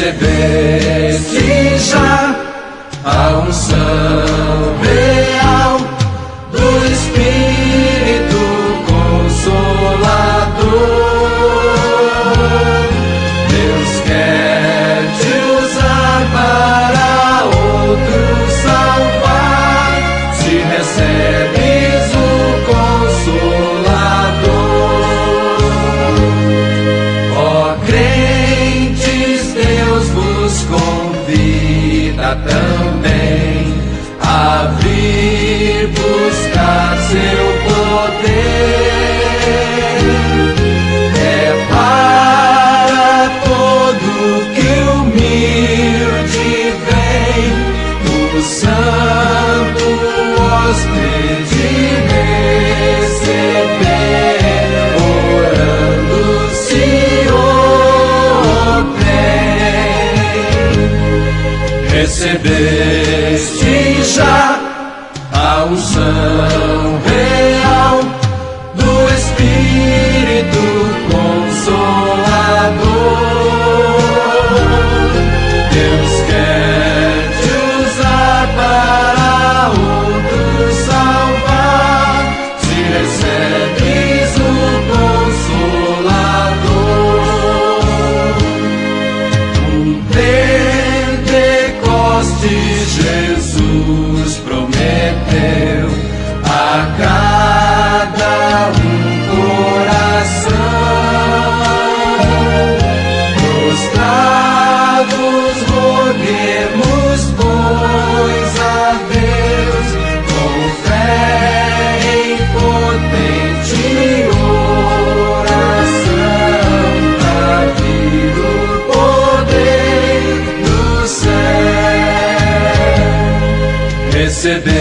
Recebeste já a unção real do Espírito Consolador. Deus quer te usar para outros salvar, se recebes o Consolador. Ó crentes, Deus vos convida também a vir buscar seu poder. É para todo que humilde vem o santo hóspede receber, orando se obtém. Recebeste já a unção real do Espírito Consolador. Deus quer te usar para outros salvar, se recebes o Consolador. Um Pentecostes Jesus prometeu a cada coração. Prostrados roguemos, pois, a Deus com fé em potente oração, pra vir o poder do céu. Receber